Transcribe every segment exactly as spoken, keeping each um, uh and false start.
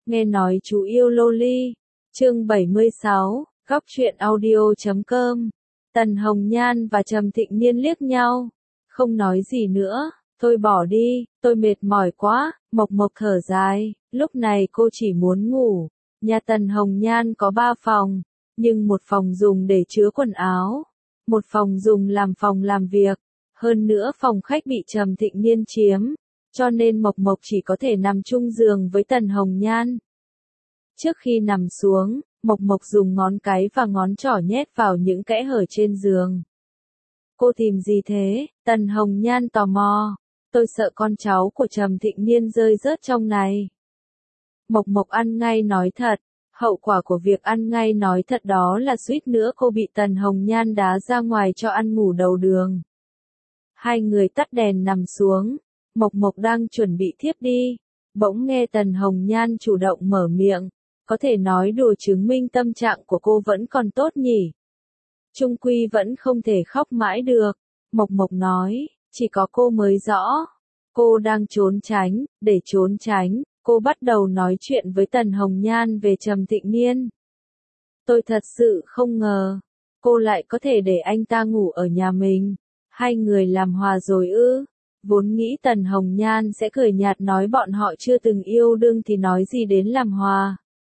Nghe nói chú yêu loli. Chương bảy mươi sáu, góc truyện audio chấm com. Tần Hồng Nhan và Trầm Thịnh Niên liếc nhau, không nói gì nữa, thôi bỏ đi, tôi mệt mỏi quá, Mộc Mộc thở dài, lúc này cô chỉ muốn ngủ. Nhà Tần Hồng Nhan có ba phòng, nhưng một phòng dùng để chứa quần áo, một phòng dùng làm phòng làm việc, hơn nữa phòng khách bị Trầm Thịnh Niên chiếm, cho nên Mộc Mộc chỉ có thể nằm chung giường với Tần Hồng Nhan. Trước khi nằm xuống, Mộc Mộc dùng ngón cái và ngón trỏ nhét vào những kẽ hở trên giường. Cô tìm gì thế? Tần Hồng Nhan tò mò. Tôi sợ con cháu của Trầm Thịnh Niên rơi rớt trong này. Mộc Mộc ăn ngay nói thật. Hậu quả của việc ăn ngay nói thật đó là suýt nữa cô bị Tần Hồng Nhan đá ra ngoài cho ăn ngủ đầu đường. Hai người tắt đèn nằm xuống. Mộc Mộc đang chuẩn bị thiếp đi. Bỗng nghe Tần Hồng Nhan chủ động mở miệng. Có thể nói đùa chứng minh tâm trạng của cô vẫn còn tốt nhỉ. Trung quy vẫn không thể khóc mãi được. Mộc Mộc nói, chỉ có cô mới rõ. Cô đang trốn tránh, để trốn tránh, cô bắt đầu nói chuyện với Tần Hồng Nhan về Trầm Thịnh Niên. Tôi thật sự không ngờ, cô lại có thể để anh ta ngủ ở nhà mình. Hai người làm hòa rồi ư. Vốn nghĩ Tần Hồng Nhan sẽ cười nhạt nói bọn họ chưa từng yêu đương thì nói gì đến làm hòa.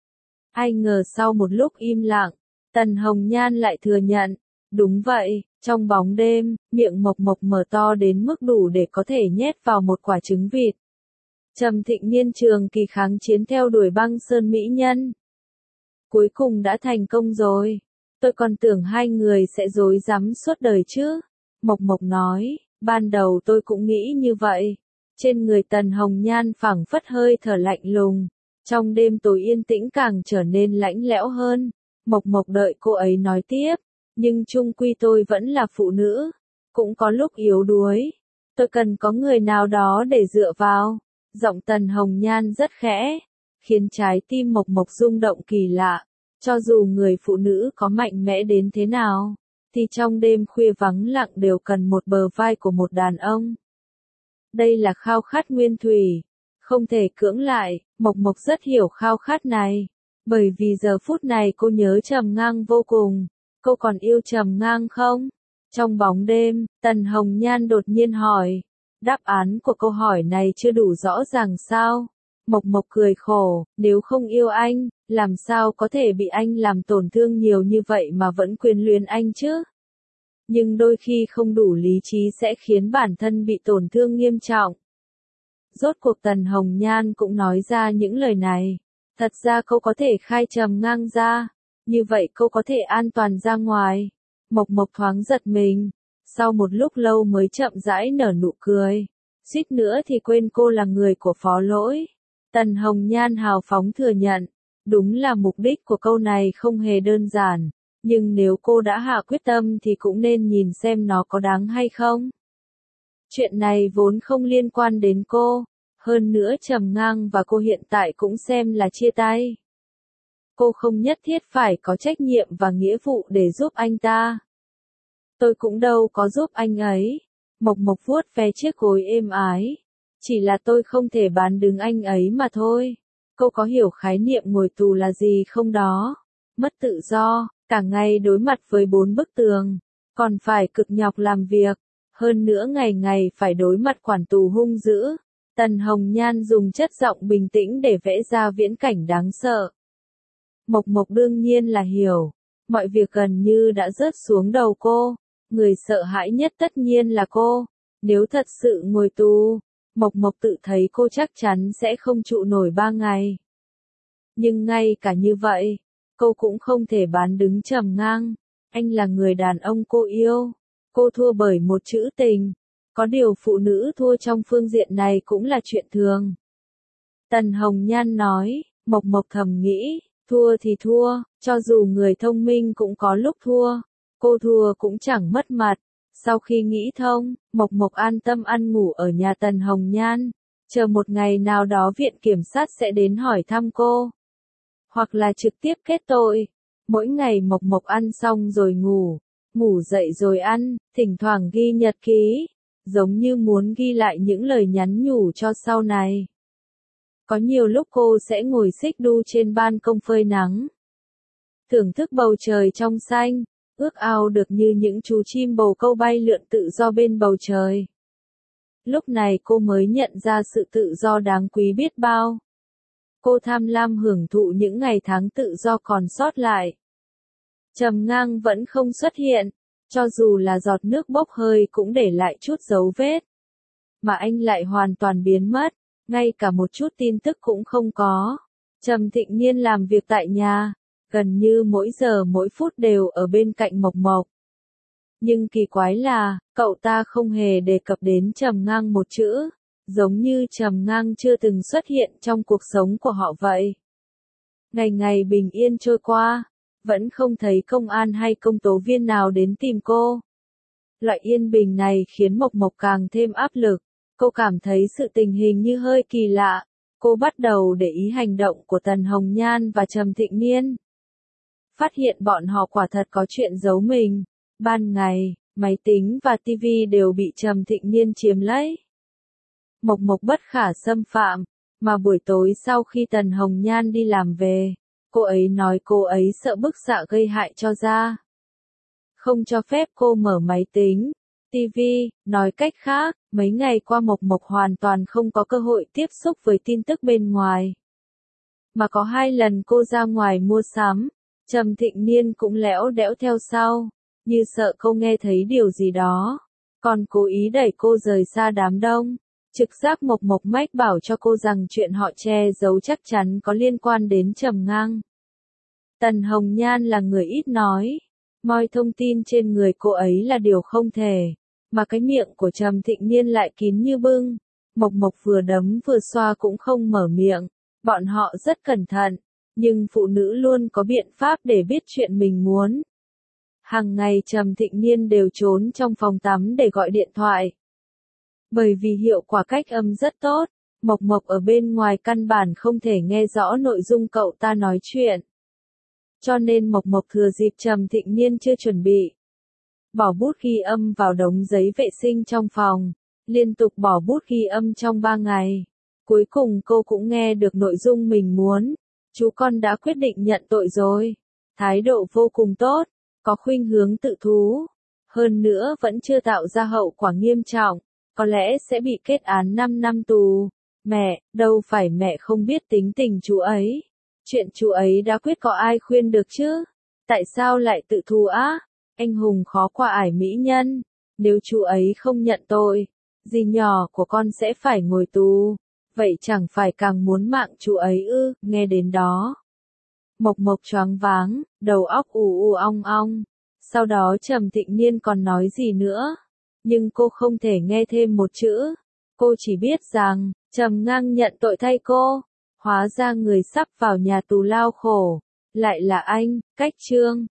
Ai ngờ sau một lúc im lặng, Tần Hồng Nhan lại thừa nhận, đúng vậy, trong bóng đêm, miệng Mộc Mộc mở to đến mức đủ để có thể nhét vào một quả trứng vịt. Trầm Thịnh Niên trường kỳ kháng chiến theo đuổi băng sơn mỹ nhân. Cuối cùng đã thành công rồi, tôi còn tưởng hai người sẽ rối rắm suốt đời chứ. Mộc Mộc nói, ban đầu tôi cũng nghĩ như vậy. Trên người Tần Hồng Nhan phảng phất hơi thở lạnh lùng. Trong đêm tối yên tĩnh càng trở nên lạnh lẽo hơn. Mộc Mộc đợi cô ấy nói tiếp. Nhưng chung quy tôi vẫn là phụ nữ. Cũng có lúc yếu đuối. Tôi cần có người nào đó để dựa vào. Giọng Tần Hồng Nhan rất khẽ. Khiến trái tim Mộc Mộc rung động kỳ lạ. Cho dù người phụ nữ có mạnh mẽ đến thế nào. Thì trong đêm khuya vắng lặng đều cần một bờ vai của một đàn ông. Đây là khao khát nguyên thủy. Không thể cưỡng lại, Mộc Mộc rất hiểu khao khát này. Bởi vì giờ phút này cô nhớ Trầm Ngang vô cùng. Cô còn yêu Trầm Ngang không? Trong bóng đêm, Tần Hồng Nhan đột nhiên hỏi. Đáp án của câu hỏi này chưa đủ rõ ràng sao? Mộc Mộc cười khổ, nếu không yêu anh, làm sao có thể bị anh làm tổn thương nhiều như vậy mà vẫn quyến luyến anh chứ? Nhưng đôi khi không đủ lý trí sẽ khiến bản thân bị tổn thương nghiêm trọng. Rốt cuộc Tần Hồng Nhan cũng nói ra những lời này. Thật ra cô có thể khai Trầm Ngang ra. Như vậy cô có thể an toàn ra ngoài. Mộc Mộc thoáng giật mình. Sau một lúc lâu mới chậm rãi nở nụ cười. Suýt nữa thì quên cô là người của Phó Lỗi. Tần Hồng Nhan hào phóng thừa nhận. Đúng là mục đích của câu này không hề đơn giản. Nhưng nếu cô đã hạ quyết tâm thì cũng nên nhìn xem nó có đáng hay không. Chuyện này vốn không liên quan đến cô. Hơn nữa Trầm Ngang và cô hiện tại cũng xem là chia tay. Cô không nhất thiết phải có trách nhiệm và nghĩa vụ để giúp anh ta. Tôi cũng đâu có giúp anh ấy. Mộc Mộc vuốt ve chiếc gối êm ái. Chỉ là tôi không thể bán đứng anh ấy mà thôi. Cô có hiểu khái niệm ngồi tù là gì không đó? Mất tự do, cả ngày đối mặt với bốn bức tường. Còn phải cực nhọc làm việc. Hơn nữa ngày ngày phải đối mặt quản tù hung dữ. Tần Hồng Nhan dùng chất giọng bình tĩnh để vẽ ra viễn cảnh đáng sợ. Mộc Mộc đương nhiên là hiểu. Mọi việc gần như đã rớt xuống đầu cô. Người sợ hãi nhất tất nhiên là cô. Nếu thật sự ngồi tù, Mộc Mộc tự thấy cô chắc chắn sẽ không trụ nổi ba ngày. Nhưng ngay cả như vậy, cô cũng không thể bán đứng Trầm Ngang. Anh là người đàn ông cô yêu. Cô thua bởi một chữ tình. Có điều phụ nữ thua trong phương diện này cũng là chuyện thường. Tần Hồng Nhan nói, Mộc Mộc thầm nghĩ, thua thì thua, cho dù người thông minh cũng có lúc thua. Cô thua cũng chẳng mất mặt. Sau khi nghĩ thông, Mộc Mộc an tâm ăn ngủ ở nhà Tần Hồng Nhan. Chờ một ngày nào đó viện kiểm sát sẽ đến hỏi thăm cô. Hoặc là trực tiếp kết tội. Mỗi ngày Mộc Mộc ăn xong rồi ngủ. Ngủ dậy rồi ăn, thỉnh thoảng ghi nhật ký. Giống như muốn ghi lại những lời nhắn nhủ cho sau này. Có nhiều lúc cô sẽ ngồi xích đu trên ban công phơi nắng. Thưởng thức bầu trời trong xanh, ước ao được như những chú chim bồ câu bay lượn tự do bên bầu trời. Lúc này cô mới nhận ra sự tự do đáng quý biết bao. Cô tham lam hưởng thụ những ngày tháng tự do còn sót lại. Trầm Ngang vẫn không xuất hiện, cho dù là giọt nước bốc hơi cũng để lại chút dấu vết. Mà anh lại hoàn toàn biến mất, ngay cả một chút tin tức cũng không có. Trầm Thịnh Niên làm việc tại nhà, gần như mỗi giờ mỗi phút đều ở bên cạnh Mộc Mộc. Nhưng kỳ quái là, cậu ta không hề đề cập đến Trầm Ngang một chữ, giống như Trầm Ngang chưa từng xuất hiện trong cuộc sống của họ vậy. Ngày ngày bình yên trôi qua, vẫn không thấy công an hay công tố viên nào đến tìm cô. Loại yên bình này khiến Mộc Mộc càng thêm áp lực, cô cảm thấy sự tình hình như hơi kỳ lạ, cô bắt đầu để ý hành động của Tần Hồng Nhan và Trầm Thịnh Niên. Phát hiện bọn họ quả thật có chuyện giấu mình, ban ngày, máy tính và tivi đều bị Trầm Thịnh Niên chiếm lấy. Mộc Mộc bất khả xâm phạm, mà buổi tối sau khi Tần Hồng Nhan đi làm về, cô ấy nói cô ấy sợ bức xạ gây hại cho da. Không cho phép cô mở máy tính, tivi, nói cách khác, mấy ngày qua Mộc Mộc hoàn toàn không có cơ hội tiếp xúc với tin tức bên ngoài. Mà có hai lần cô ra ngoài mua sắm, Trầm Thịnh Niên cũng lẽo đẽo theo sau, như sợ cô nghe thấy điều gì đó, còn cố ý đẩy cô rời xa đám đông. Trực giác Mộc Mộc mách bảo cho cô rằng chuyện họ che giấu chắc chắn có liên quan đến Trầm Ngang. Tần Hồng Nhan là người ít nói, moi thông tin trên người cô ấy là điều không thể, mà cái miệng của Trầm Thịnh Niên lại kín như bưng. Mộc Mộc vừa đấm vừa xoa cũng không mở miệng, bọn họ rất cẩn thận, nhưng phụ nữ luôn có biện pháp để biết chuyện mình muốn. Hàng ngày Trầm Thịnh Niên đều trốn trong phòng tắm để gọi điện thoại. Bởi vì hiệu quả cách âm rất tốt, Mộc Mộc ở bên ngoài căn bản không thể nghe rõ nội dung cậu ta nói chuyện. Cho nên Mộc Mộc thừa dịp Trầm Thịnh Niên chưa chuẩn bị, bỏ bút ghi âm vào đống giấy vệ sinh trong phòng, liên tục bỏ bút ghi âm trong ba ngày. Cuối cùng cô cũng nghe được nội dung mình muốn. Chú con đã quyết định nhận tội rồi. Thái độ vô cùng tốt, có khuynh hướng tự thú. Hơn nữa vẫn chưa tạo ra hậu quả nghiêm trọng, có lẽ sẽ bị kết án năm năm tù. Mẹ, đâu phải mẹ không biết tính tình chú ấy. Chuyện chú ấy đã quyết có ai khuyên được chứ? Tại sao lại tự thú á? Anh hùng khó qua ải mỹ nhân. Nếu chú ấy không nhận tội, dì nhỏ của con sẽ phải ngồi tù. Vậy chẳng phải càng muốn mạng chú ấy ư? Nghe đến đó, Mộc Mộc choáng váng, đầu óc ù ù ong ong. Sau đó Trầm Thịnh Niên còn nói gì nữa? Nhưng cô không thể nghe thêm một chữ. Cô chỉ biết rằng, Trầm Ngang nhận tội thay cô. Hóa ra người sắp vào nhà tù lao khổ lại là anh, Cách Trương.